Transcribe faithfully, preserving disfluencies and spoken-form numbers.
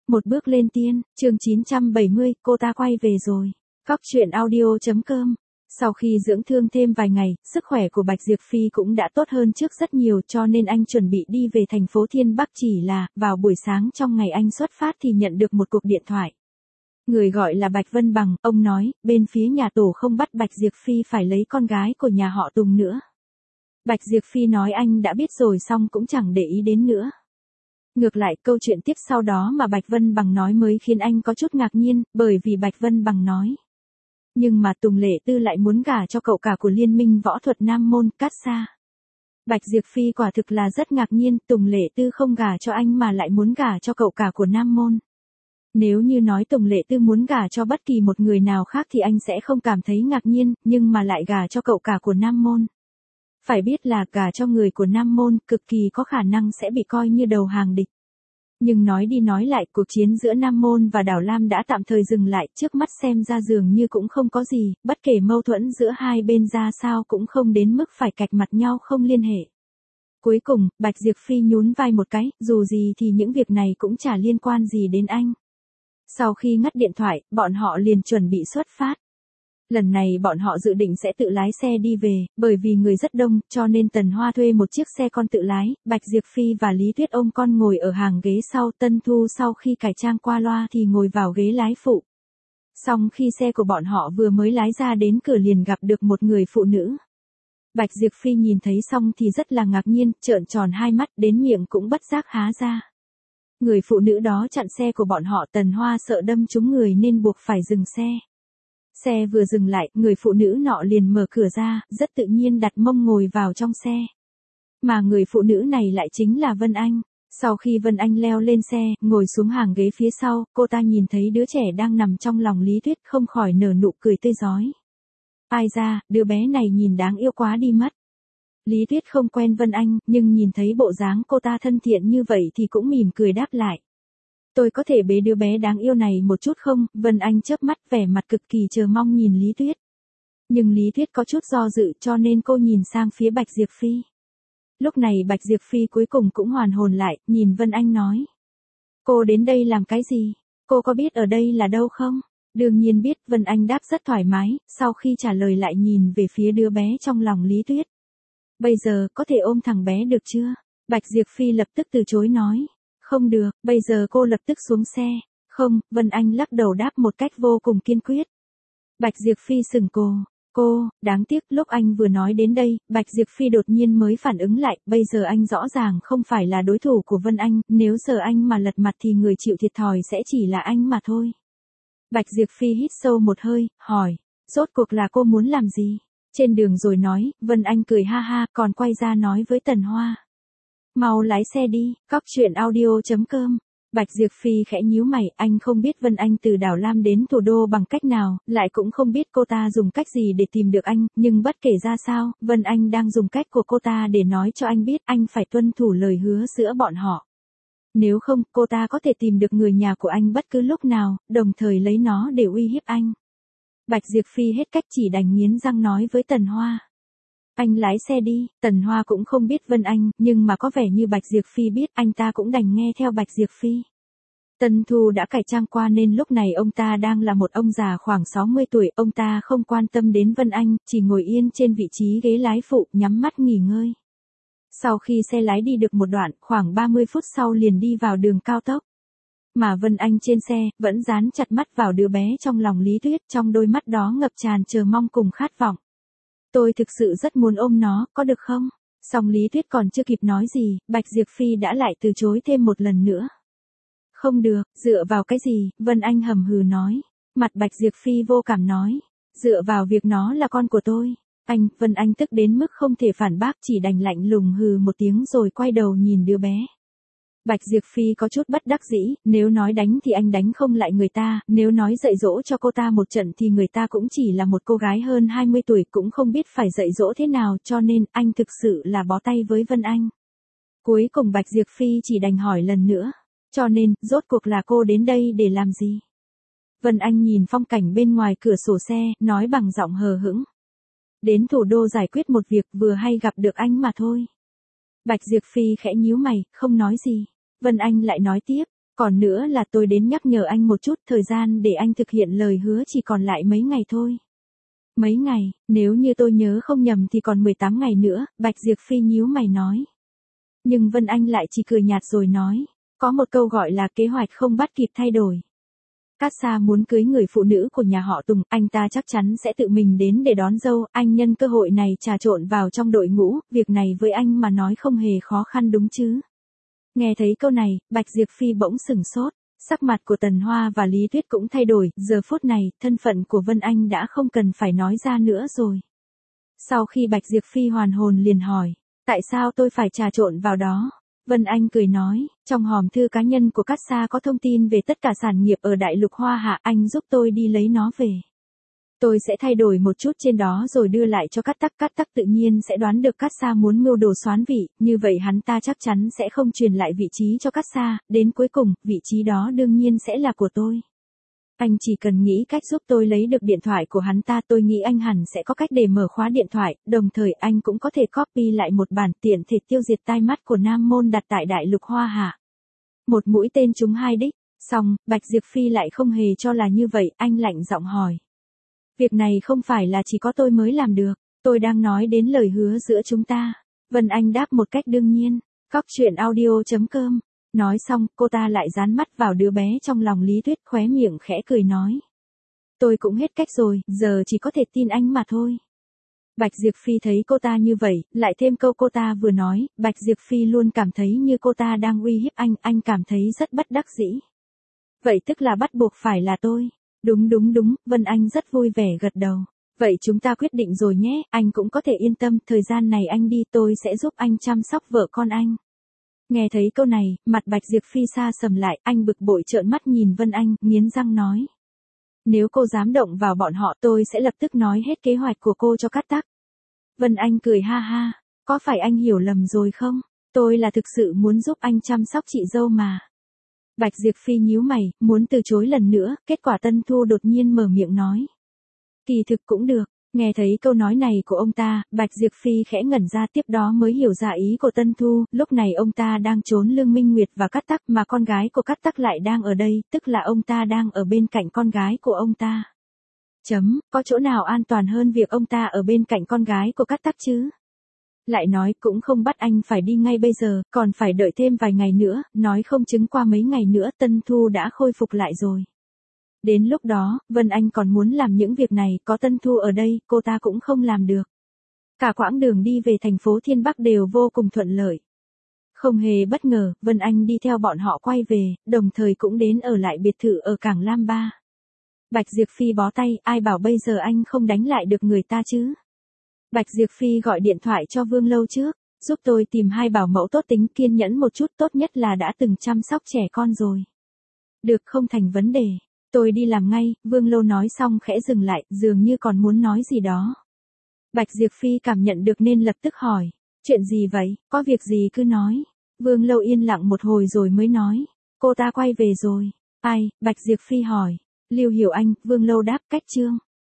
Một bước lên tiên, chương chín trăm bảy mươi, cô ta quay về rồi. Cóc truyện audio chấm com. Sau khi dưỡng thương thêm vài ngày, sức khỏe của Bạch Diệp Phi cũng đã tốt hơn trước rất nhiều, cho nên anh chuẩn bị đi về thành phố Thiên Bắc, chỉ là, vào buổi sáng trong ngày anh xuất phát thì nhận được một cuộc điện thoại. Người gọi là Bạch Vân Bằng, ông nói, bên phía nhà tổ không bắt Bạch Diệp Phi phải lấy con gái của nhà họ Tùng nữa. Bạch Diệp Phi nói anh đã biết rồi xong cũng chẳng để ý đến nữa. Ngược lại, câu chuyện tiếp sau đó mà Bạch Vân Bằng nói mới khiến anh có chút ngạc nhiên, bởi vì Bạch Vân Bằng nói. Nhưng mà Tùng Lệ Tư lại muốn gả cho cậu cả của Liên minh võ thuật Nam Môn, Cát Sa. Bạch Diệp Phi quả thực là rất ngạc nhiên, Tùng Lệ Tư không gả cho anh mà lại muốn gả cho cậu cả của Nam Môn. Nếu như nói Tùng Lệ Tư muốn gả cho bất kỳ một người nào khác thì anh sẽ không cảm thấy ngạc nhiên, nhưng mà lại gả cho cậu cả của Nam Môn. Phải biết là gả cho người của Nam Môn cực kỳ có khả năng sẽ bị coi như đầu hàng địch. Nhưng nói đi nói lại, cuộc chiến giữa Nam Môn và Đảo Lam đã tạm thời dừng lại, trước mắt xem ra dường như cũng không có gì, bất kể mâu thuẫn giữa hai bên ra sao cũng không đến mức phải cạch mặt nhau không liên hệ. Cuối cùng, Bạch Diệp Phi nhún vai một cái, dù gì thì những việc này cũng chả liên quan gì đến anh. Sau khi ngắt điện thoại, bọn họ liền chuẩn bị xuất phát. Lần này bọn họ dự định sẽ tự lái xe đi về, bởi vì người rất đông, cho nên Tần Hoa thuê một chiếc xe con tự lái, Bạch Diệp Phi và Lý Tuyết ôm con ngồi ở hàng ghế sau, Tân Thu sau khi cải trang qua loa thì ngồi vào ghế lái phụ. Xong khi xe của bọn họ vừa mới lái ra đến cửa liền gặp được một người phụ nữ. Bạch Diệp Phi nhìn thấy xong thì rất là ngạc nhiên, trợn tròn hai mắt, đến miệng cũng bất giác há ra. Người phụ nữ đó chặn xe của bọn họ, Tần Hoa sợ đâm trúng người nên buộc phải dừng xe. Xe vừa dừng lại, người phụ nữ nọ liền mở cửa ra, rất tự nhiên đặt mông ngồi vào trong xe. Mà người phụ nữ này lại chính là Vân Anh. Sau khi Vân Anh leo lên xe, ngồi xuống hàng ghế phía sau, cô ta nhìn thấy đứa trẻ đang nằm trong lòng Lý Tuyết không khỏi nở nụ cười tươi rói. Ai ra, đứa bé này nhìn đáng yêu quá đi mất. Lý Tuyết không quen Vân Anh, nhưng nhìn thấy bộ dáng cô ta thân thiện như vậy thì cũng mỉm cười đáp lại. Tôi có thể bế đứa bé đáng yêu này một chút không? Vân Anh chớp mắt vẻ mặt cực kỳ chờ mong nhìn Lý Tuyết. Nhưng Lý Tuyết có chút do dự cho nên cô nhìn sang phía Bạch Diệp Phi. Lúc này Bạch Diệp Phi cuối cùng cũng hoàn hồn lại, nhìn Vân Anh nói. Cô đến đây làm cái gì? Cô có biết ở đây là đâu không? Đương nhiên biết, Vân Anh đáp rất thoải mái, sau khi trả lời lại nhìn về phía đứa bé trong lòng Lý Tuyết. Bây giờ, có thể ôm thằng bé được chưa? Bạch Diệp Phi lập tức từ chối nói. Không được, bây giờ cô lập tức xuống xe. Không, Vân Anh lắc đầu đáp một cách vô cùng kiên quyết. Bạch Diệp Phi sừng cô. Cô, đáng tiếc lúc anh vừa nói đến đây, Bạch Diệp Phi đột nhiên mới phản ứng lại, bây giờ anh rõ ràng không phải là đối thủ của Vân Anh, nếu giờ anh mà lật mặt thì người chịu thiệt thòi sẽ chỉ là anh mà thôi. Bạch Diệp Phi hít sâu một hơi, hỏi, rốt cuộc là cô muốn làm gì? Trên đường rồi nói, Vân Anh cười ha ha, còn quay ra nói với Tần Hoa. Mau lái xe đi, cóc truyện audio chấm com. Bạch Diệp Phi khẽ nhíu mày, anh không biết Vân Anh từ Đảo Lam đến thủ đô bằng cách nào, lại cũng không biết cô ta dùng cách gì để tìm được anh, nhưng bất kể ra sao, Vân Anh đang dùng cách của cô ta để nói cho anh biết anh phải tuân thủ lời hứa giữa bọn họ. Nếu không, cô ta có thể tìm được người nhà của anh bất cứ lúc nào, đồng thời lấy nó để uy hiếp anh. Bạch Diệp Phi hết cách chỉ đành nghiến răng nói với Tần Hoa. Anh lái xe đi, Tần Hoa cũng không biết Vân Anh, nhưng mà có vẻ như Bạch Diệp Phi biết, anh ta cũng đành nghe theo Bạch Diệp Phi. Tân Thu đã cải trang qua nên lúc này ông ta đang là một ông già khoảng sáu mươi tuổi, ông ta không quan tâm đến Vân Anh, chỉ ngồi yên trên vị trí ghế lái phụ, nhắm mắt nghỉ ngơi. Sau khi xe lái đi được một đoạn, khoảng ba mươi phút sau liền đi vào đường cao tốc. Mà Vân Anh trên xe, vẫn dán chặt mắt vào đứa bé trong lòng Lý Tuyết, trong đôi mắt đó ngập tràn chờ mong cùng khát vọng. Tôi thực sự rất muốn ôm nó, có được không? Song Lý Tuyết còn chưa kịp nói gì, Bạch Diệp Phi đã lại từ chối thêm một lần nữa. Không được, dựa vào cái gì? Vân Anh hầm hừ nói. Mặt Bạch Diệp Phi vô cảm nói. Dựa vào việc nó là con của tôi. Anh, Vân Anh tức đến mức không thể phản bác, chỉ đành lạnh lùng hừ một tiếng rồi quay đầu nhìn đứa bé. Bạch Diệp Phi có chút bất đắc dĩ, nếu nói đánh thì anh đánh không lại người ta, nếu nói dạy dỗ cho cô ta một trận thì người ta cũng chỉ là một cô gái hơn hai mươi tuổi cũng không biết phải dạy dỗ thế nào, cho nên anh thực sự là bó tay với Vân Anh. Cuối cùng Bạch Diệp Phi chỉ đành hỏi lần nữa, cho nên, rốt cuộc là cô đến đây để làm gì? Vân Anh nhìn phong cảnh bên ngoài cửa sổ xe, nói bằng giọng hờ hững. Đến thủ đô giải quyết một việc, vừa hay gặp được anh mà thôi. Bạch Diệp Phi khẽ nhíu mày, không nói gì. Vân Anh lại nói tiếp, Còn nữa là tôi đến nhắc nhở anh một chút, thời gian để anh thực hiện lời hứa chỉ còn lại mấy ngày thôi. Mấy ngày, nếu như tôi nhớ không nhầm thì còn mười tám ngày nữa, Bạch Diệp Phi nhíu mày nói. Nhưng Vân Anh lại chỉ cười nhạt rồi nói, có một câu gọi là kế hoạch không bắt kịp thay đổi. Cát Sa muốn cưới người phụ nữ của nhà họ Tùng, anh ta chắc chắn sẽ tự mình đến để đón dâu, anh nhân cơ hội này trà trộn vào trong đội ngũ, việc này với anh mà nói không hề khó khăn đúng chứ. Nghe thấy câu này, Bạch Diệp Phi bỗng sửng sốt, sắc mặt của Tần Hoa và Lý Tuyết cũng thay đổi, giờ phút này, thân phận của Vân Anh đã không cần phải nói ra nữa rồi. Sau khi Bạch Diệp Phi hoàn hồn liền hỏi, tại sao tôi phải trà trộn vào đó? Vân Anh cười nói, trong hòm thư cá nhân của Cát Sa có thông tin về tất cả sản nghiệp ở Đại Lục Hoa Hạ, anh giúp tôi đi lấy nó về. Tôi sẽ thay đổi một chút trên đó rồi đưa lại cho Cát Tắc, Cát Tắc tự nhiên sẽ đoán được Cát Sa muốn mưu đồ soán vị, như vậy hắn ta chắc chắn sẽ không truyền lại vị trí cho Cát Sa, đến cuối cùng, vị trí đó đương nhiên sẽ là của tôi. Anh chỉ cần nghĩ cách giúp tôi lấy được điện thoại của hắn ta, tôi nghĩ anh hẳn sẽ có cách để mở khóa điện thoại, đồng thời anh cũng có thể copy lại một bản tiện thể tiêu diệt tai mắt của Nam Môn đặt tại Đại Lục Hoa Hạ. Một mũi tên trúng hai đích, xong, Bạch Diệp Phi lại không hề cho là như vậy, anh lạnh giọng hỏi. Việc này không phải là chỉ có tôi mới làm được, tôi đang nói đến lời hứa giữa chúng ta. Vân Anh đáp một cách đương nhiên, Cóc Truyện Audio chấm com. Nói xong, cô ta lại dán mắt vào đứa bé trong lòng Lý Tuyết, khóe miệng khẽ cười nói. Tôi cũng hết cách rồi, giờ chỉ có thể tin anh mà thôi. Bạch Diệp Phi thấy cô ta như vậy, lại thêm câu cô ta vừa nói, Bạch Diệp Phi luôn cảm thấy như cô ta đang uy hiếp anh, anh cảm thấy rất bất đắc dĩ. Vậy tức là bắt buộc phải là tôi. Đúng đúng đúng, Vân Anh rất vui vẻ gật đầu. Vậy chúng ta quyết định rồi nhé, anh cũng có thể yên tâm, thời gian này anh đi tôi sẽ giúp anh chăm sóc vợ con anh. Nghe thấy câu này, mặt Bạch Diệp Phi xa sầm lại, anh bực bội trợn mắt nhìn Vân Anh, nghiến răng nói. Nếu cô dám động vào bọn họ tôi sẽ lập tức nói hết kế hoạch của cô cho Cát Tắc. Vân Anh cười ha ha, có phải anh hiểu lầm rồi không? Tôi là thực sự muốn giúp anh chăm sóc chị dâu mà. Bạch Diệp Phi nhíu mày, muốn từ chối lần nữa, kết quả Tân Thu đột nhiên mở miệng nói. Kỳ thực cũng được, nghe thấy câu nói này của ông ta, Bạch Diệp Phi khẽ ngẩn ra, tiếp đó mới hiểu ra ý của Tân Thu, lúc này ông ta đang trốn Lương Minh Nguyệt và Cát Tắc mà con gái của Cát Tắc lại đang ở đây, tức là ông ta đang ở bên cạnh con gái của ông ta. Chấm, có chỗ nào an toàn hơn việc ông ta ở bên cạnh con gái của Cát Tắc chứ? Lại nói cũng không bắt anh phải đi ngay bây giờ, còn phải đợi thêm vài ngày nữa, nói không chứng qua mấy ngày nữa Tân Thu đã khôi phục lại rồi. Đến lúc đó, Vân Anh còn muốn làm những việc này, có Tân Thu ở đây, cô ta cũng không làm được. Cả quãng đường đi về thành phố Thiên Bắc đều vô cùng thuận lợi. Không hề bất ngờ, Vân Anh đi theo bọn họ quay về, đồng thời cũng đến ở lại biệt thự ở cảng Lam Ba. Bạch Diệp Phi bó tay, ai bảo bây giờ anh không đánh lại được người ta chứ? Bạch Diệp Phi gọi điện thoại cho Vương Lâu trước, giúp tôi tìm hai bảo mẫu tốt tính, kiên nhẫn một chút, tốt nhất là đã từng chăm sóc trẻ con rồi. Được, không thành vấn đề. Tôi đi làm ngay, Vương Lâu nói xong khẽ dừng lại, dường như còn muốn nói gì đó. Bạch Diệp Phi cảm nhận được nên lập tức hỏi, chuyện gì vậy, có việc gì cứ nói. Vương Lâu yên lặng một hồi rồi mới nói, cô ta quay về rồi. Ai, Bạch Diệp Phi hỏi, Lưu Hiểu Anh, Vương Lâu đáp, cách chương.